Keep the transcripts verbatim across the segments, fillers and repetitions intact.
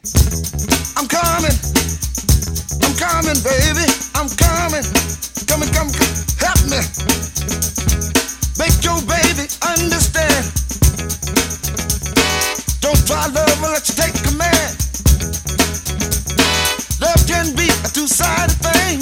I'm coming, I'm coming, baby, I'm coming. Come and come, come, help me. Make your baby understand. Don't try love unless you take command. Love can be a two-sided thing.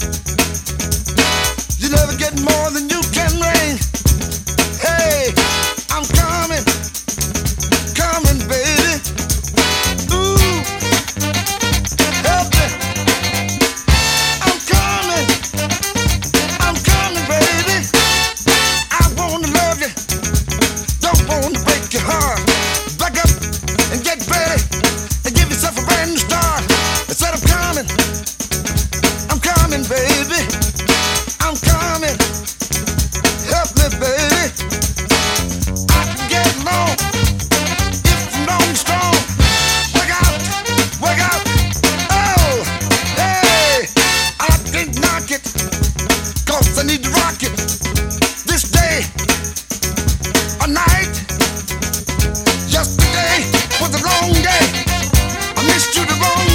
You never get more than you can bring. Hey, I'm coming, coming, baby. Ooh, help me. I'm coming, I'm coming, baby. I wanna love you, don't wanna break your heart. Back up and get ready and give yourself a brand new start. I said I'm coming, I'm coming, baby. I'm coming, help me, baby. I can get along if I'm long and strong. Work out, work out. Oh, hey, I can't knock it, cause I need to rock it. This day or night, yesterday was a long day. I missed you the wrong